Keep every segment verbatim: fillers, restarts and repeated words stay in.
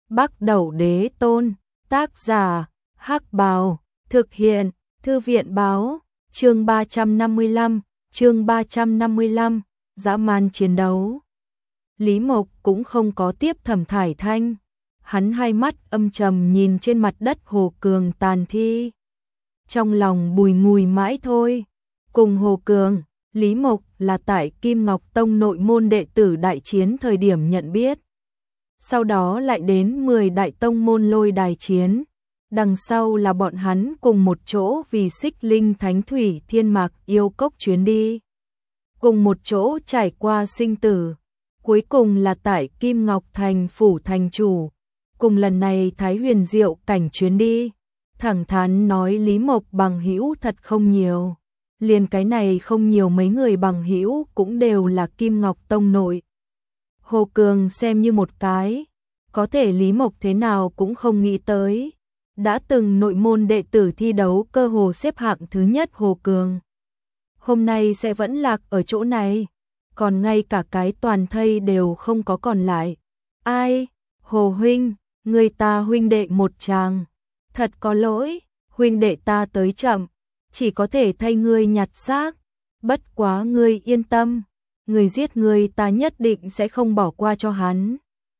Bắc Đẩu Đế Tôn, tác giả, Hắc Bào, thực hiện, Thư viện báo, chương ba trăm năm mươi lăm, chương ba trăm năm mươi lăm, dã man chiến đấu. Lý Mộc cũng không có tiếp Thẩm Thải Thanh, hắn hai mắt âm trầm nhìn trên mặt đất Hồ Cường tàn thi. Trong lòng bùi ngùi mãi thôi, cùng Hồ Cường, Lý Mộc là tại Kim Ngọc Tông nội môn đệ tử đại chiến thời điểm nhận biết. Sau đó lại đến mười đại tông môn lôi đài chiến. Đằng sau là bọn hắn cùng một chỗ vì Xích Linh Thánh Thủy Thiên Mạc yêu cốc chuyến đi. Cùng một chỗ trải qua sinh tử. Cuối cùng là tại Kim Ngọc Thành phủ thành chủ. Cùng lần này Thái Huyền Diệu cảnh chuyến đi. Thẳng thắn nói Lý Mộc bằng hữu thật không nhiều. Liền cái này không nhiều mấy người bằng hữu cũng đều là Kim Ngọc Tông nội. Hồ Cường xem như một cái. Có thể Lý Mộc thế nào cũng không nghĩ tới. Đã từng nội môn đệ tử thi đấu cơ hồ xếp hạng thứ nhất Hồ Cường. Hôm nay sẽ vẫn lạc ở chỗ này. Còn ngay cả cái toàn thây đều không có còn lại. Ai? Hồ huynh, người ta huynh đệ một chàng. Thật có lỗi, huynh đệ ta tới chậm. Chỉ có thể thay ngươi nhặt xác. Bất quá ngươi yên tâm. Người giết ngươi ta nhất định sẽ không bỏ qua cho hắn.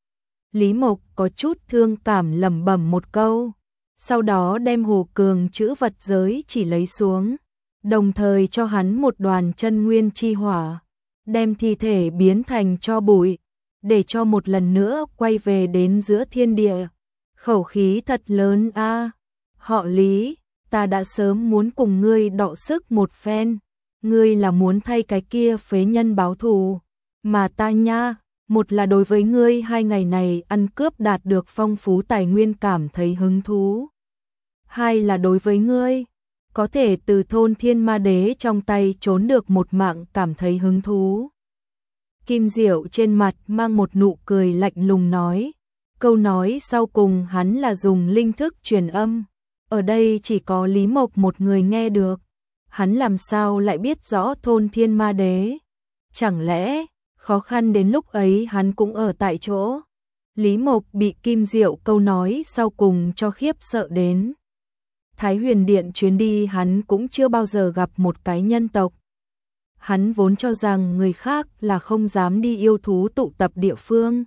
Lý Mộc có chút thương cảm lẩm bẩm một câu. Sau đó đem Hồ Cường chữ vật giới chỉ lấy xuống. Đồng thời cho hắn một đoàn chân nguyên chi hỏa. Đem thi thể biến thành tro bụi. Để cho một lần nữa quay về đến giữa thiên địa. Khẩu khí thật lớn a. Họ Lý, ta đã sớm muốn cùng ngươi đọ sức một phen. Ngươi là muốn thay cái kia phế nhân báo thù. Mà ta nha, một là đối với ngươi hai ngày này ăn cướp đạt được phong phú tài nguyên cảm thấy hứng thú. Hai là đối với ngươi, có thể từ thôn Thiên Ma Đế trong tay trốn được một mạng cảm thấy hứng thú. Kim Diệu trên mặt mang một nụ cười lạnh lùng nói. Câu nói sau cùng hắn là dùng linh thức truyền âm. Ở đây chỉ có Lý Mộc một người nghe được. Hắn làm sao lại biết rõ thôn Thiên Ma Đế? Chẳng lẽ, khó khăn đến lúc ấy hắn cũng ở tại chỗ? Lý Mộc bị Kim Diệu câu nói sau cùng cho khiếp sợ đến. Thái Huyền Điện chuyến đi hắn cũng chưa bao giờ gặp một cái nhân tộc. Hắn vốn cho rằng người khác là không dám đi yêu thú tụ tập địa phương.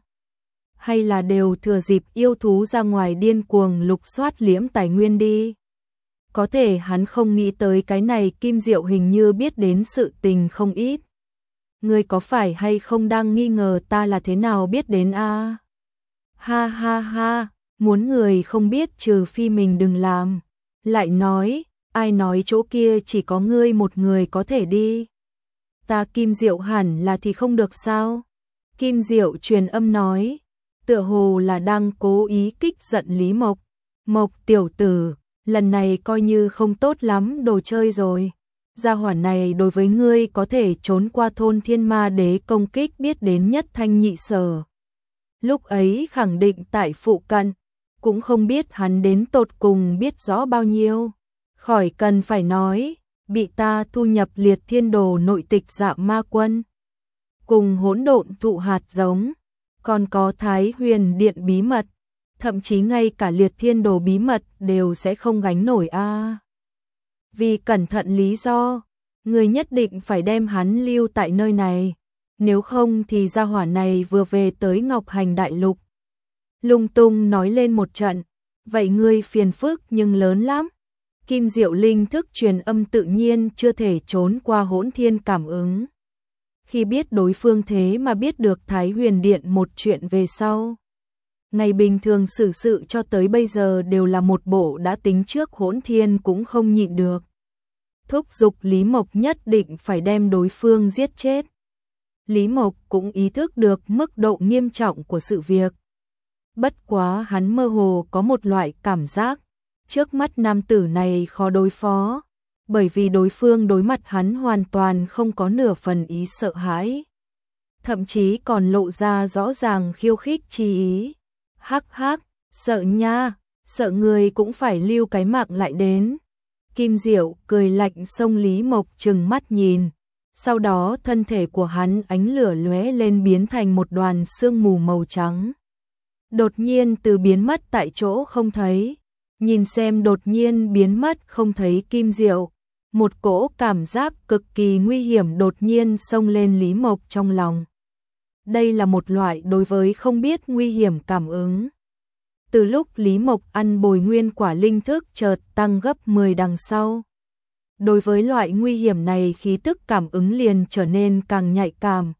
Hay là đều thừa dịp yêu thú ra ngoài điên cuồng lục soát liễm tài nguyên đi. Có thể hắn không nghĩ tới cái này Kim Diệu hình như biết đến sự tình không ít. Ngươi có phải hay không đang nghi ngờ ta là thế nào biết đến a? À? Ha ha ha, muốn người không biết trừ phi mình đừng làm. Lại nói, ai nói chỗ kia chỉ có ngươi một người có thể đi. Ta Kim Diệu hẳn là thì không được sao? Kim Diệu truyền âm nói, tựa hồ là đang cố ý kích giận Lý Mộc. Mộc tiểu tử, lần này coi như không tốt lắm đồ chơi rồi. Gia hỏa này đối với ngươi có thể trốn qua thôn Thiên Ma Đế công kích biết đến nhất thanh nhị sở. Lúc ấy khẳng định tại phụ cận, cũng không biết hắn đến tột cùng biết rõ bao nhiêu. Khỏi cần phải nói, bị ta thu nhập liệt thiên đồ nội tịch Dạ Ma Quân. Cùng hỗn độn thụ hạt giống, còn có Thái Huyền Điện bí mật. Thậm chí ngay cả liệt thiên đồ bí mật đều sẽ không gánh nổi a. À. Vì cẩn thận lý do, người nhất định phải đem hắn lưu tại nơi này. Nếu không thì gia hỏa này vừa về tới Ngọc Hành Đại Lục. Lung tung nói lên một trận, vậy ngươi phiền phức nhưng lớn lắm. Kim Diệu linh thức truyền âm tự nhiên chưa thể trốn qua hỗn thiên cảm ứng. Khi biết đối phương thế mà biết được Thái Huyền Điện một chuyện về sau. Ngày bình thường xử sự cho tới bây giờ đều là một bộ đã tính trước hỗn thiên cũng không nhịn được. Thúc giục Lý Mộc nhất định phải đem đối phương giết chết. Lý Mộc cũng ý thức được mức độ nghiêm trọng của sự việc. Bất quá hắn mơ hồ có một loại cảm giác, trước mắt nam tử này khó đối phó, bởi vì đối phương đối mặt hắn hoàn toàn không có nửa phần ý sợ hãi. Thậm chí còn lộ ra rõ ràng khiêu khích chi ý. Hắc hắc, sợ nha, sợ người cũng phải lưu cái mạng lại đến. Kim Diệu cười lạnh xông Lý Mộc trừng mắt nhìn. Sau đó thân thể của hắn ánh lửa lóe lên biến thành một đoàn sương mù màu trắng. đột nhiên từ biến mất tại chỗ không thấy. Nhìn xem đột nhiên biến mất không thấy Kim Diệu, một cỗ cảm giác cực kỳ nguy hiểm đột nhiên xông lên Lý Mộc trong lòng. Đây là một loại đối với không biết nguy hiểm cảm ứng. Từ lúc Lý Mộc ăn bồi nguyên quả linh thức chợt tăng gấp mười đằng sau. Đối với loại nguy hiểm này khí tức cảm ứng liền trở nên càng nhạy cảm.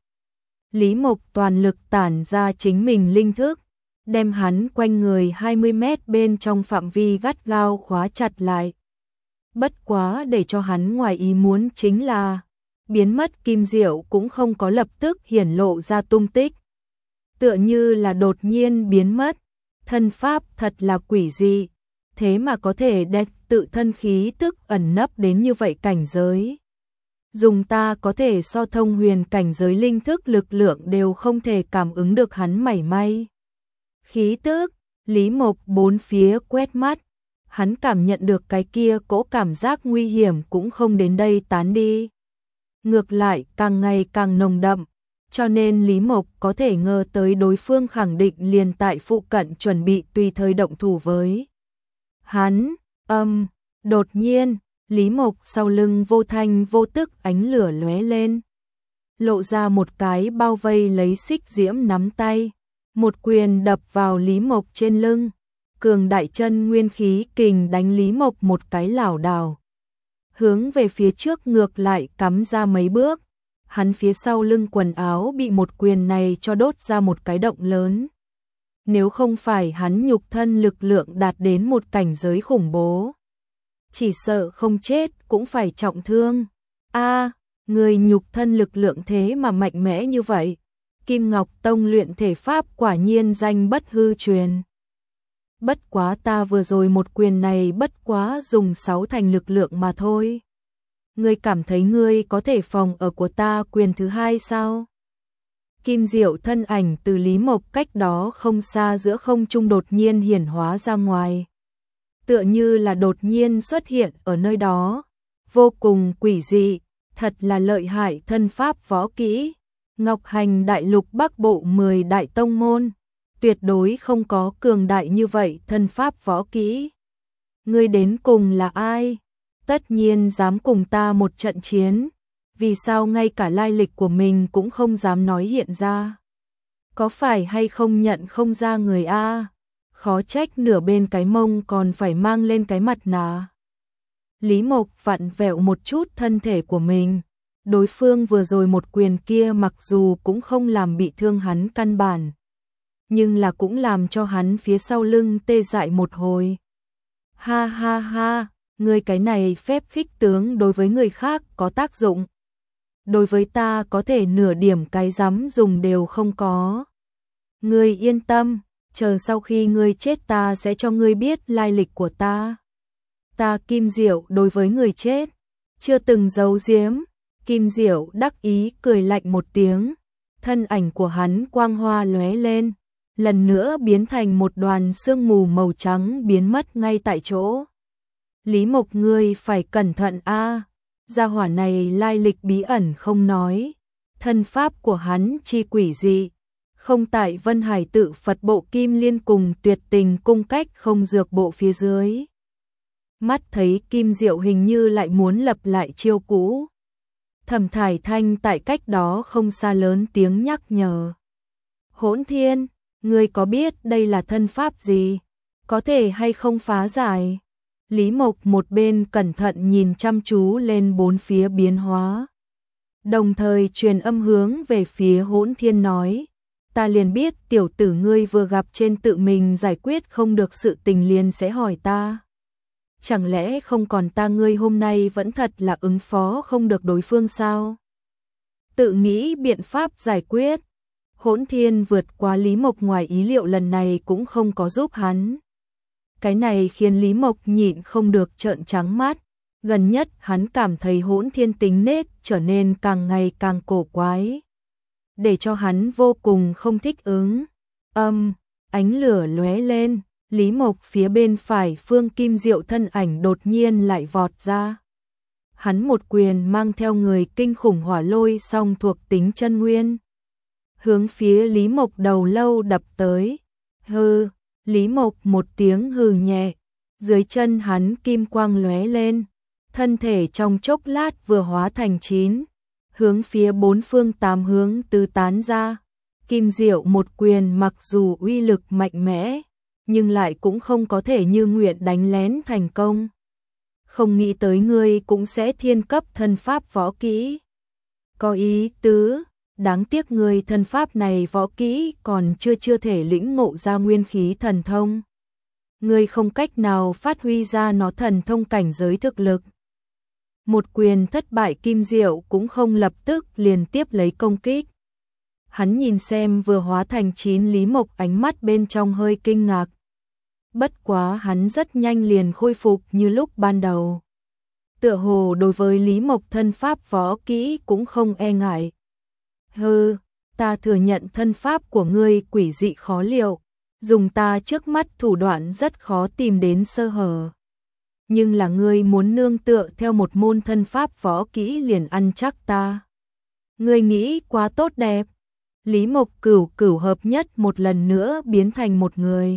Lý Mộc toàn lực tản ra chính mình linh thức, đem hắn quanh người hai mươi mét bên trong phạm vi gắt gao khóa chặt lại. Bất quá để cho hắn ngoài ý muốn chính là biến mất Kim Diệu cũng không có lập tức hiển lộ ra tung tích. Tựa như là đột nhiên biến mất, thân pháp thật là quỷ dị, thế mà có thể đẹp tự thân khí tức ẩn nấp đến như vậy cảnh giới. Dùng ta có thể so thông huyền cảnh giới linh thức lực lượng đều không thể cảm ứng được hắn mảy may. Khí tức, Lý Mộc bốn phía quét mắt, hắn cảm nhận được cái kia cỗ cảm giác nguy hiểm cũng không đến đây tán đi. Ngược lại càng ngày càng nồng đậm, cho nên Lý Mộc có thể ngờ tới đối phương khẳng định liền tại phụ cận chuẩn bị tùy thời động thủ với hắn. Âm, đột nhiên, Lý Mộc sau lưng vô thanh vô tức ánh lửa lóe lên, lộ ra một cái bao vây lấy xích diễm nắm tay, một quyền đập vào Lý Mộc trên lưng, cường đại chân nguyên khí kình đánh Lý Mộc một cái lảo đảo, hướng về phía trước ngược lại cắm ra mấy bước. Hắn phía sau lưng quần áo bị một quyền này cho đốt ra một cái động lớn. Nếu không phải hắn nhục thân lực lượng đạt đến một cảnh giới khủng bố, chỉ sợ không chết cũng phải trọng thương. A, người nhục thân lực lượng thế mà mạnh mẽ như vậy. Kim Ngọc Tông luyện thể pháp quả nhiên danh bất hư truyền. Bất quá ta vừa rồi một quyền này bất quá dùng sáu thành lực lượng mà thôi. Ngươi cảm thấy ngươi có thể phòng ở của ta quyền thứ hai sao? Kim Diệu thân ảnh từ Lý Mộc cách đó không xa giữa không trung đột nhiên hiển hóa ra ngoài. Tựa như là đột nhiên xuất hiện ở nơi đó. Vô cùng quỷ dị, thật là lợi hại thân pháp võ kỹ. Ngọc Hành Đại Lục Bắc Bộ mười đại tông môn, tuyệt đối không có cường đại như vậy thân pháp võ kỹ. Ngươi đến cùng là ai? Tất nhiên dám cùng ta một trận chiến, vì sao ngay cả lai lịch của mình cũng không dám nói hiện ra? Có phải hay không nhận không ra người a? Khó trách nửa bên cái mông còn phải mang lên cái mặt nạ. Lý Mộc vặn vẹo một chút thân thể của mình. Đối phương vừa rồi một quyền kia mặc dù cũng không làm bị thương hắn căn bản, nhưng là cũng làm cho hắn phía sau lưng tê dại một hồi. Ha ha ha, ngươi cái này phép khích tướng đối với người khác có tác dụng. Đối với ta có thể nửa điểm cái dám dùng đều không có. Ngươi yên tâm, chờ sau khi ngươi chết ta sẽ cho ngươi biết lai lịch của ta. Ta Kim Diệu đối với người chết, chưa từng giấu giếm. Kim Diệu đắc ý cười lạnh một tiếng, thân ảnh của hắn quang hoa lóe lên, lần nữa biến thành một đoàn sương mù màu trắng biến mất ngay tại chỗ. Lý Mộc ngươi phải cẩn thận a, gia hỏa này lai lịch bí ẩn không nói, thân pháp của hắn chi quỷ dị, không tại Vân Hải Tự Phật bộ Kim Liên cùng Tuyệt Tình cung cách không dược bộ phía dưới. Mắt thấy Kim Diệu hình như lại muốn lập lại chiêu cũ. Thẩm Thải Thanh tại cách đó không xa lớn tiếng nhắc nhở. Hỗn Thiên, ngươi có biết đây là thân pháp gì? Có thể hay không phá giải? Lý Mộc một bên cẩn thận nhìn chăm chú lên bốn phía biến hóa. Đồng thời truyền âm hướng về phía Hỗn Thiên nói. Ta liền biết tiểu tử ngươi vừa gặp trên tự mình giải quyết không được sự tình liền sẽ hỏi ta. Chẳng lẽ không còn ta ngươi hôm nay vẫn thật là ứng phó không được đối phương sao? Tự nghĩ biện pháp giải quyết. Hỗn Thiên vượt qua Lý Mộc ngoài ý liệu lần này cũng không có giúp hắn. Cái này khiến Lý Mộc nhịn không được trợn trắng mắt. Gần nhất hắn cảm thấy Hỗn Thiên tính nết trở nên càng ngày càng cổ quái, để cho hắn vô cùng không thích ứng. Âm, ánh lửa lóe lên. Lý Mộc phía bên phải Phương Kim Diệu thân ảnh đột nhiên lại vọt ra. Hắn một quyền mang theo người kinh khủng hỏa lôi song thuộc tính chân nguyên, hướng phía Lý Mộc đầu lâu đập tới. Hừ, Lý Mộc một tiếng hừ nhẹ, dưới chân hắn kim quang lóe lên, thân thể trong chốc lát vừa hóa thành chín, hướng phía bốn phương tám hướng tứ tán ra. Kim Diệu một quyền mặc dù uy lực mạnh mẽ, nhưng lại cũng không có thể như nguyện đánh lén thành công. Không nghĩ tới ngươi cũng sẽ thiên cấp thân pháp võ kỹ. Có ý tứ, đáng tiếc ngươi thân pháp này võ kỹ còn chưa chưa thể lĩnh ngộ ra nguyên khí thần thông. Ngươi không cách nào phát huy ra nó thần thông cảnh giới thực lực. Một quyền thất bại, Kim Diệu cũng không lập tức liền tiếp lấy công kích. Hắn nhìn xem vừa hóa thành chín Lý Mộc, ánh mắt bên trong hơi kinh ngạc. Bất quá hắn rất nhanh liền khôi phục như lúc ban đầu. Tựa hồ đối với Lý Mộc thân pháp võ kỹ cũng không e ngại. Hừ, ta thừa nhận thân pháp của ngươi quỷ dị khó liệu, dùng ta trước mắt thủ đoạn rất khó tìm đến sơ hở. Nhưng là ngươi muốn nương tựa theo một môn thân pháp võ kỹ liền ăn chắc ta. Ngươi nghĩ quá tốt đẹp. Lý Mộc cửu cửu hợp nhất một lần nữa biến thành một người.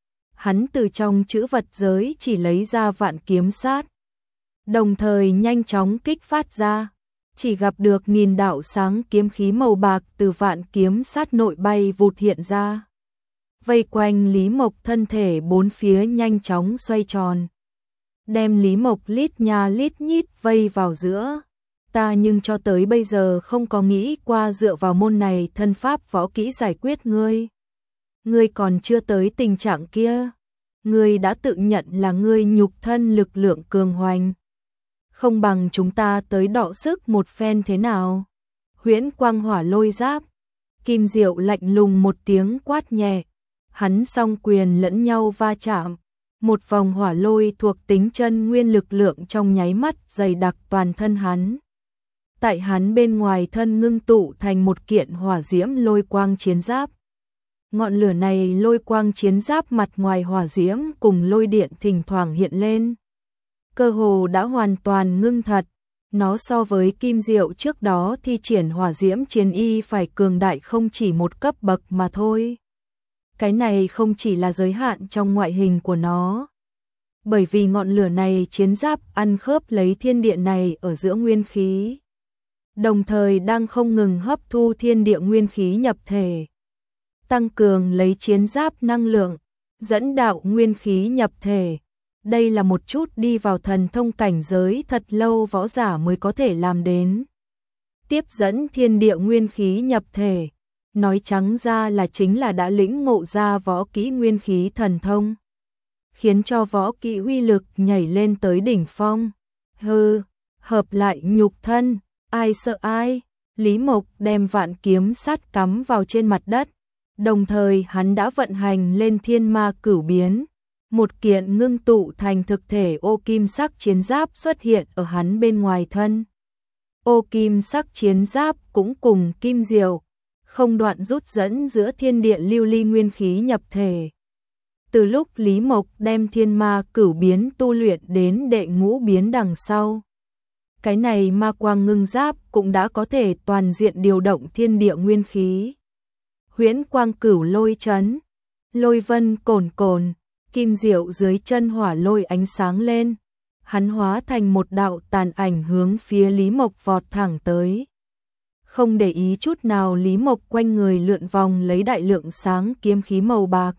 Hắn từ trong chữ vật giới chỉ lấy ra vạn kiếm sát, đồng thời nhanh chóng kích phát ra, chỉ gặp được nghìn đạo sáng kiếm khí màu bạc từ vạn kiếm sát nội bay vụt hiện ra. Vây quanh Lý Mộc thân thể bốn phía nhanh chóng xoay tròn, đem Lý Mộc lít nha lít nhít vây vào giữa. Ta nhưng cho tới bây giờ không có nghĩ qua dựa vào môn này thân pháp võ kỹ giải quyết ngươi. Ngươi còn chưa tới tình trạng kia. Ngươi đã tự nhận là ngươi nhục thân lực lượng cường hoành. Không bằng chúng ta tới đọ sức một phen thế nào? Huyễn quang hỏa lôi giáp. Kim Diệu lạnh lùng một tiếng quát nhẹ. Hắn song quyền lẫn nhau va chạm. Một vòng hỏa lôi thuộc tính chân nguyên lực lượng trong nháy mắt dày đặc toàn thân hắn. Tại hắn bên ngoài thân ngưng tụ thành một kiện hỏa diễm lôi quang chiến giáp. Ngọn lửa này lôi quang chiến giáp mặt ngoài hỏa diễm cùng lôi điện thỉnh thoảng hiện lên. Cơ hồ đã hoàn toàn ngưng thật. Nó so với Kim Diệu trước đó thi triển hỏa diễm chiến y phải cường đại không chỉ một cấp bậc mà thôi. Cái này không chỉ là giới hạn trong ngoại hình của nó. Bởi vì ngọn lửa này chiến giáp ăn khớp lấy thiên địa này ở giữa nguyên khí. Đồng thời đang không ngừng hấp thu thiên địa nguyên khí nhập thể. Tăng cường lấy chiến giáp năng lượng, dẫn đạo nguyên khí nhập thể. Đây là một chút đi vào thần thông cảnh giới thật lâu võ giả mới có thể làm đến. Tiếp dẫn thiên địa nguyên khí nhập thể, nói trắng ra là chính là đã lĩnh ngộ ra võ kỹ nguyên khí thần thông, khiến cho võ kỹ uy lực nhảy lên tới đỉnh phong. Hừ, hợp lại nhục thân, ai sợ ai? Lý Mộc đem vạn kiếm sát cắm vào trên mặt đất, đồng thời hắn đã vận hành lên thiên ma cửu biến. Một kiện ngưng tụ thành thực thể ô kim sắc chiến giáp xuất hiện ở hắn bên ngoài thân. Ô kim sắc chiến giáp cũng cùng Kim Diệu không đoạn rút dẫn giữa thiên địa lưu ly nguyên khí nhập thể. Từ lúc Lý Mộc đem thiên ma cửu biến tu luyện đến đệ ngũ biến đằng sau, cái này ma quang ngưng giáp cũng đã có thể toàn diện điều động thiên địa nguyên khí. Huyễn quang cửu lôi chấn, lôi vân cồn cồn. Kim Diệu dưới chân hỏa lôi ánh sáng lên, hắn hóa thành một đạo tàn ảnh hướng phía Lý Mộc vọt thẳng tới. Không để ý chút nào, Lý Mộc quanh người lượn vòng lấy đại lượng sáng kiếm khí màu bạc.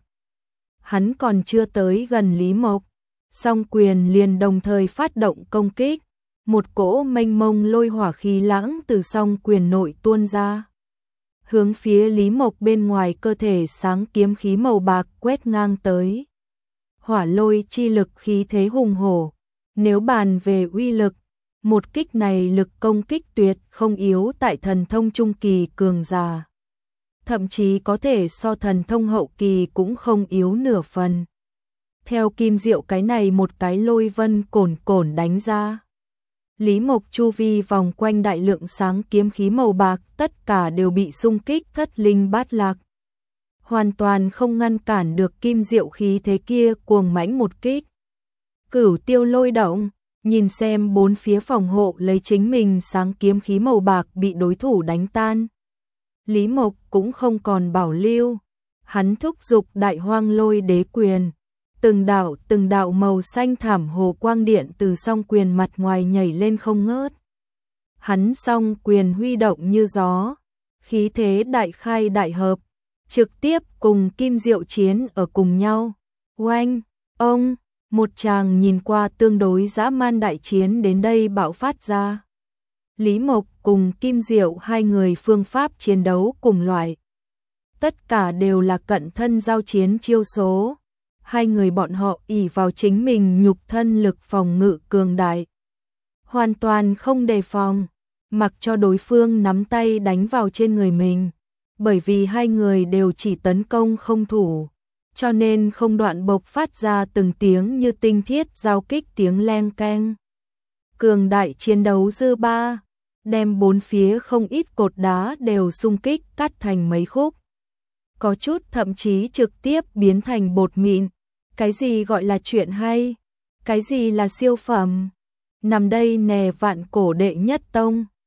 Hắn còn chưa tới gần Lý Mộc, song quyền liền đồng thời phát động công kích, một cỗ mênh mông lôi hỏa khí lãng từ song quyền nội tuôn ra, hướng phía Lý Mộc bên ngoài cơ thể sáng kiếm khí màu bạc quét ngang tới. Hỏa lôi chi lực khí thế hùng hổ, nếu bàn về uy lực, một kích này lực công kích tuyệt không yếu tại thần thông trung kỳ cường giả. Thậm chí có thể so thần thông hậu kỳ cũng không yếu nửa phần. Theo Kim Diệu cái này một cái lôi vân cồn cồn đánh ra, Lý Mộc chu vi vòng quanh đại lượng sáng kiếm khí màu bạc tất cả đều bị xung kích thất linh bát lạc. Hoàn toàn không ngăn cản được Kim Diệu khí thế kia cuồng mãnh một kích. Cửu tiêu lôi động, nhìn xem bốn phía phòng hộ lấy chính mình sáng kiếm khí màu bạc bị đối thủ đánh tan. Lý Mộc cũng không còn bảo lưu, hắn thúc giục Đại Hoang Lôi Đế quyền. Từng đạo từng đạo màu xanh thảm hồ quang điện từ song quyền mặt ngoài nhảy lên không ngớt. Hắn song quyền huy động như gió, khí thế đại khai đại hợp, trực tiếp cùng Kim Diệu chiến ở cùng nhau. Oanh, ông, một tràng nhìn qua tương đối dã man đại chiến đến đây bạo phát ra. Lý Mộc cùng Kim Diệu hai người phương pháp chiến đấu cùng loại. Tất cả đều là cận thân giao chiến chiêu số. Hai người bọn họ ỷ vào chính mình nhục thân lực phòng ngự cường đại. Hoàn toàn không đề phòng, mặc cho đối phương nắm tay đánh vào trên người mình. Bởi vì hai người đều chỉ tấn công không thủ, cho nên không đoạn bộc phát ra từng tiếng như tinh thiết giao kích tiếng leng keng. Cường đại chiến đấu dư ba, đem bốn phía không ít cột đá đều xung kích cắt thành mấy khúc. Có chút thậm chí trực tiếp biến thành bột mịn. Cái gì gọi là chuyện hay? Cái gì là siêu phẩm? Nằm đây nè vạn cổ đệ nhất tông.